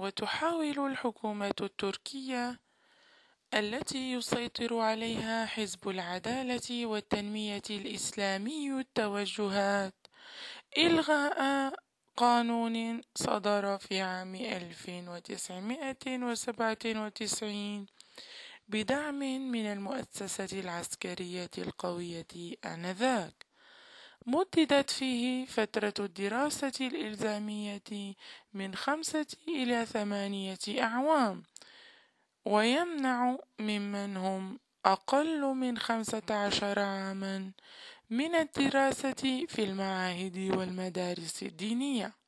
وتحاول الحكومة التركية التي يسيطر عليها حزب العدالة والتنمية الإسلامي التوجهات إلغاء قانون صدر في عام 1997 بدعم من المؤسسة العسكرية القوية آنذاك، مددت فيه فترة الدراسة الإلزامية من 5 إلى 8 أعوام، ويمنع ممن هم أقل من 15 عاما من الدراسة في المعاهد والمدارس الدينية.